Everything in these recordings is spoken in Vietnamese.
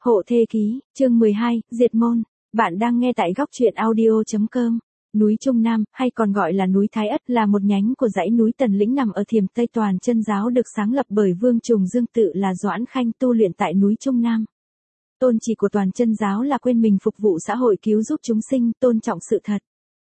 Hộ thê ký, chương 12, Diệt môn. Bạn đang nghe tại góc truyện audio.com. Núi Trung Nam, hay còn gọi là núi Thái Ất, là một nhánh của dãy núi Tần Lĩnh nằm ở Thiểm Tây. Toàn chân giáo được sáng lập bởi Vương Trùng Dương, tự là Doãn Khanh, tu luyện tại núi Trung Nam. Tôn chỉ của toàn chân giáo là quên mình phục vụ xã hội, cứu giúp chúng sinh, tôn trọng sự thật.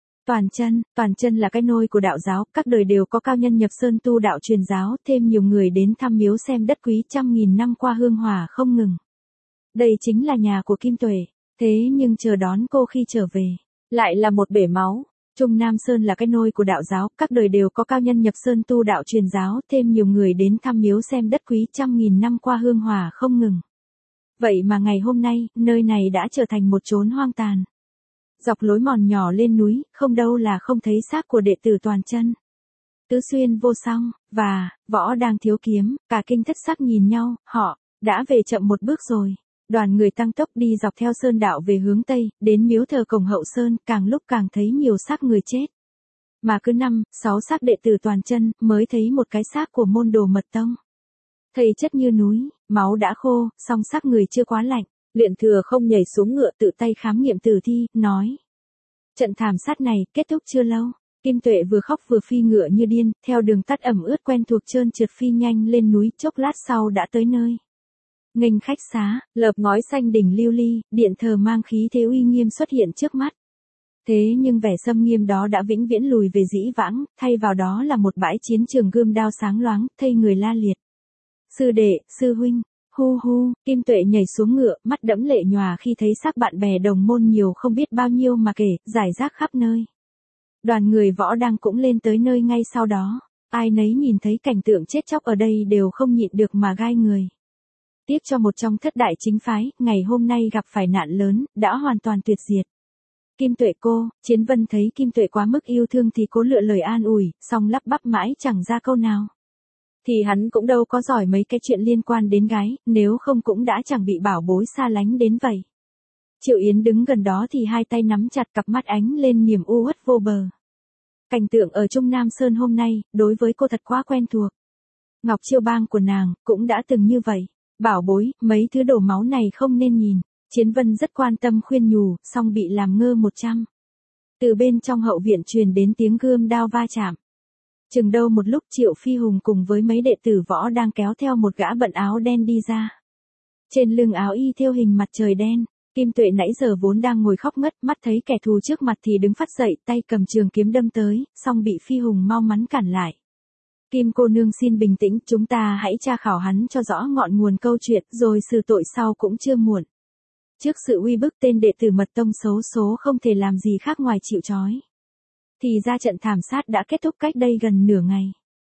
Toàn chân là cái nôi của đạo giáo, các đời đều có cao nhân nhập sơn tu đạo truyền giáo, thêm nhiều người đến thăm miếu xem đất quý, trăm nghìn năm qua hương hỏa không ngừng. Đây chính là nhà của Kim Tuệ, thế nhưng chờ đón cô khi trở về, lại là một bể máu. Trung Nam Sơn là cái nôi của đạo giáo, các đời đều có cao nhân nhập sơn tu đạo truyền giáo, thêm nhiều người đến thăm miếu xem đất quý, trăm nghìn năm qua hương hỏa không ngừng. Vậy mà ngày hôm nay, nơi này đã trở thành một chốn hoang tàn. Dọc lối mòn nhỏ lên núi, không đâu là không thấy xác của đệ tử Toàn chân. Tứ Xuyên Vô Song và Võ Đang Thiếu Kiếm, cả kinh thất sắc nhìn nhau, họ đã về chậm một bước rồi. Đoàn người tăng tốc đi dọc theo sơn đạo về hướng Tây, đến miếu thờ cổng Hậu Sơn, càng lúc càng thấy nhiều xác người chết. Mà cứ 5-6 xác đệ tử Toàn chân, mới thấy một cái xác của môn đồ Mật Tông. Thây chất như núi, máu đã khô, song xác người chưa quá lạnh. Luyện Thừa không nhảy xuống ngựa tự tay khám nghiệm tử thi, nói. Trận thảm sát này, kết thúc chưa lâu. Kim Tuệ vừa khóc vừa phi ngựa như điên, theo đường tắt ẩm ướt quen thuộc trơn trượt phi nhanh lên núi, chốc lát sau đã tới nơi. Nghênh khách xá, lợp ngói xanh đỉnh lưu ly, điện thờ mang khí thế uy nghiêm xuất hiện trước mắt. Thế nhưng vẻ xâm nghiêm đó đã vĩnh viễn lùi về dĩ vãng, thay vào đó là một bãi chiến trường gươm đao sáng loáng, thây người la liệt. Sư đệ, sư huynh. Hu hu, Kim Tuệ nhảy xuống ngựa, mắt đẫm lệ nhòa khi thấy xác bạn bè đồng môn nhiều không biết bao nhiêu mà kể, rải rác khắp nơi. Đoàn người Võ Đang cũng lên tới nơi ngay sau đó, ai nấy nhìn thấy cảnh tượng chết chóc ở đây đều không nhịn được mà gai người. Tiếc cho một trong thất đại chính phái, ngày hôm nay gặp phải nạn lớn, đã hoàn toàn tuyệt diệt. Kim Tuệ cô, Chiến Vân thấy Kim Tuệ quá mức yêu thương thì cố lựa lời an ủi, song lắp bắp mãi chẳng ra câu nào. Thì hắn cũng đâu có giỏi mấy cái chuyện liên quan đến gái, nếu không cũng đã chẳng bị bảo bối xa lánh đến vậy. Triệu Yến đứng gần đó thì hai tay nắm chặt, cặp mắt ánh lên niềm u uất vô bờ. Cảnh tượng ở Trung Nam Sơn hôm nay, đối với cô thật quá quen thuộc. Ngọc Chiêu Bang của nàng, cũng đã từng như vậy. Bảo bối, mấy thứ đổ máu này không nên nhìn. Chiến Vân rất quan tâm khuyên nhủ, song bị làm ngơ 100. Từ bên trong hậu viện truyền đến tiếng gươm đao va chạm. Chừng đâu một lúc Triệu Phi Hùng cùng với mấy đệ tử Võ đang kéo theo một gã bận áo đen đi ra. Trên lưng áo y thêu hình mặt trời đen, Kim Tuệ nãy giờ vốn đang ngồi khóc ngất, mắt thấy kẻ thù trước mặt thì đứng phắt dậy, tay cầm trường kiếm đâm tới, song bị Phi Hùng mau mắn cản lại. Kim cô nương xin bình tĩnh, chúng ta hãy tra khảo hắn cho rõ ngọn nguồn câu chuyện, rồi xử tội sau cũng chưa muộn. Trước sự uy bức, tên đệ tử Mật Tông xấu số không thể làm gì khác ngoài chịu trói. Thì ra trận thảm sát đã kết thúc cách đây gần nửa ngày.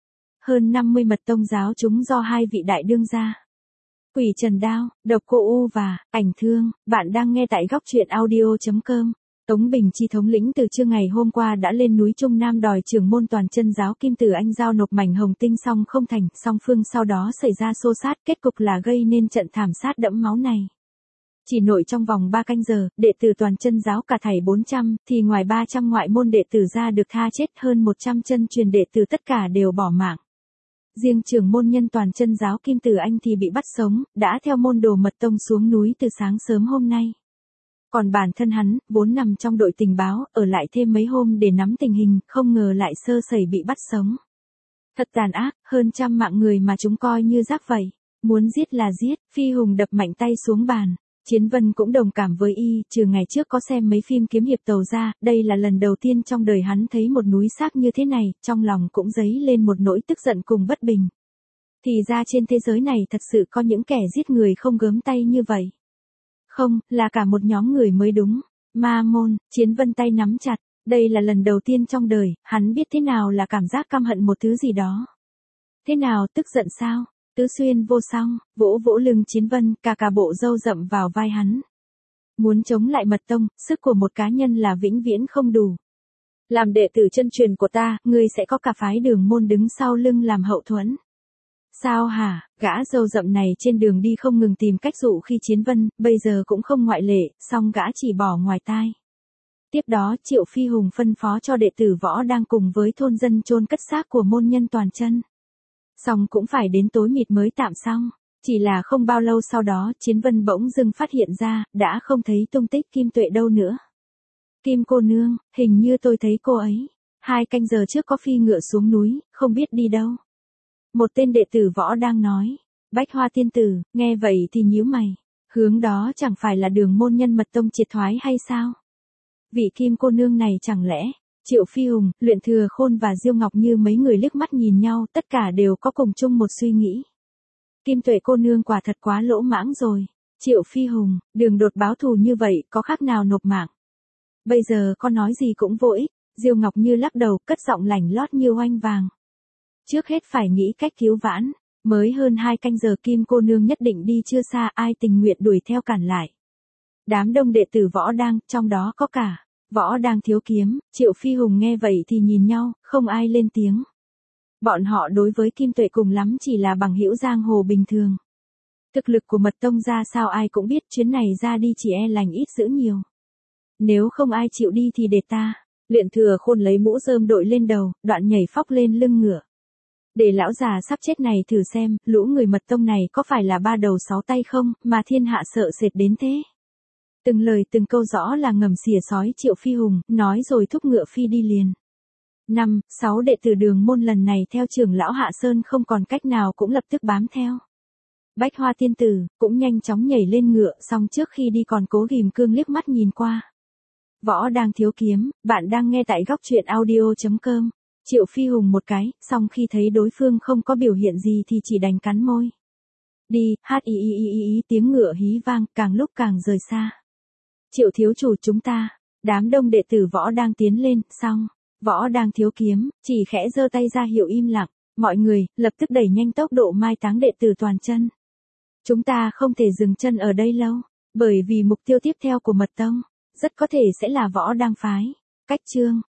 Hơn 50 Mật Tông giáo chúng do hai vị đại đương gia, Quỷ Trần Đao, Độc Cô U và Ảnh Thương. Bạn đang nghe tại góc truyện audio.com. Tống Bình Chi thống lĩnh từ trưa ngày hôm qua đã lên núi Trung Nam đòi trưởng môn toàn chân giáo Kim Tử Anh giao nộp mảnh hồng tinh, song không thành, song phương sau đó xảy ra xô xát, kết cục là gây nên trận thảm sát đẫm máu này. Chỉ nội trong vòng 3 canh giờ, đệ tử toàn chân giáo cả thảy 400, thì ngoài 300 ngoại môn đệ tử ra được tha chết, hơn 100 chân truyền đệ tử tất cả đều bỏ mạng. Riêng trưởng môn nhân toàn chân giáo Kim Tử Anh thì bị bắt sống, đã theo môn đồ Mật Tông xuống núi từ sáng sớm hôm nay. Còn bản thân hắn, vốn nằm trong đội tình báo, ở lại thêm mấy hôm để nắm tình hình, không ngờ lại sơ sẩy bị bắt sống. Thật tàn ác, hơn trăm mạng người mà chúng coi như rác vậy. Muốn giết là giết. Phi Hùng đập mạnh tay xuống bàn. Chiến Vân cũng đồng cảm với y, trừ ngày trước có xem mấy phim kiếm hiệp tàu ra, đây là lần đầu tiên trong đời hắn thấy một núi xác như thế này, trong lòng cũng dấy lên một nỗi tức giận cùng bất bình. Thì ra trên thế giới này thật sự có những kẻ giết người không gớm tay như vậy. Không, là cả một nhóm người mới đúng. Ma môn, Chiến Vân tay nắm chặt, đây là lần đầu tiên trong đời, hắn biết thế nào là cảm giác căm hận một thứ gì đó. Thế nào, tức giận sao? Tứ Xuyên Vô Song, vỗ vỗ lưng Chiến Vân, cả bộ râu rậm vào vai hắn. Muốn chống lại Mật Tông, sức của một cá nhân là vĩnh viễn không đủ. Làm đệ tử chân truyền của ta, ngươi sẽ có cả phái Đường môn đứng sau lưng làm hậu thuẫn. Sao hả? Gã râu rậm này trên đường đi không ngừng tìm cách dụ khi Chiến Vân, bây giờ cũng không ngoại lệ, song gã chỉ bỏ ngoài tai. Tiếp đó Triệu Phi Hùng phân phó cho đệ tử Võ đang cùng với thôn dân chôn cất xác của môn nhân toàn chân. Xong cũng phải đến tối mịt mới tạm xong. Chỉ là không bao lâu sau đó Chiến Vân bỗng dưng phát hiện ra, đã không thấy tung tích Kim Tuệ đâu nữa. Kim cô nương, hình như tôi thấy cô ấy. 2 canh giờ trước có phi ngựa xuống núi, không biết đi đâu. Một tên đệ tử Võ đang nói. Bách Hoa tiên tử, nghe vậy thì nhíu mày. Hướng đó chẳng phải là Đường môn nhân mật tông triệt thoái hay sao? Vị Kim cô nương này chẳng lẽ, Triệu Phi Hùng, Luyện Thừa Khôn và Diêu Ngọc Như mấy người liếc mắt nhìn nhau, tất cả đều có cùng chung một suy nghĩ. Kim Tuệ cô nương quả thật quá lỗ mãng rồi. Triệu Phi Hùng, Đường đột báo thù như vậy, có khác nào nộp mạng. Bây giờ con nói gì cũng vô ích. Diêu Ngọc Như lắc đầu, cất giọng lành lót như oanh vàng. Trước hết phải nghĩ cách cứu vãn. Mới hơn 2 canh giờ Kim cô nương nhất định đi chưa xa, ai tình nguyện đuổi theo cản lại. Đám đông đệ tử Võ đang, trong đó có cả Võ đang thiếu kiếm. Triệu Phi Hùng nghe vậy thì nhìn nhau, không ai lên tiếng. Bọn họ đối với Kim Tuệ cùng lắm chỉ là bằng hữu giang hồ bình thường. Thực lực của mật tông ra sao ai cũng biết, chuyến này ra đi chỉ e lành ít dữ nhiều. Nếu không ai chịu đi thì để ta. Luyện Thừa Khôn lấy mũ rơm đội lên đầu, đoạn nhảy phóc lên lưng ngựa. Để lão già sắp chết này thử xem, lũ người mật tông này có phải là 3 đầu 6 tay không, mà thiên hạ sợ sệt đến thế. Từng lời từng câu rõ là ngầm xỉa sói Triệu Phi Hùng, nói rồi thúc ngựa phi đi liền. 5, 6 đệ tử Đường môn lần này theo trưởng lão Hạ Sơn không còn cách nào cũng lập tức bám theo. Bách Hoa tiên tử, cũng nhanh chóng nhảy lên ngựa, xong trước khi đi còn cố ghim cương liếc mắt nhìn qua. Võ đang thiếu kiếm, bạn đang nghe tại góc truyện audio.com. Triệu Phi Hùng một cái, xong khi thấy đối phương không có biểu hiện gì thì chỉ đành cắn môi. Đi, tiếng ngựa hí vang, càng lúc càng rời xa. Triệu thiếu chủ chúng ta, đám đông đệ tử Võ đang tiến lên, xong. Võ đang thiếu kiếm, chỉ khẽ giơ tay ra hiệu im lặng. Mọi người, lập tức đẩy nhanh tốc độ mai táng đệ tử toàn chân. Chúng ta không thể dừng chân ở đây lâu, bởi vì mục tiêu tiếp theo của mật tông, rất có thể sẽ là Võ đang phái. Cách chương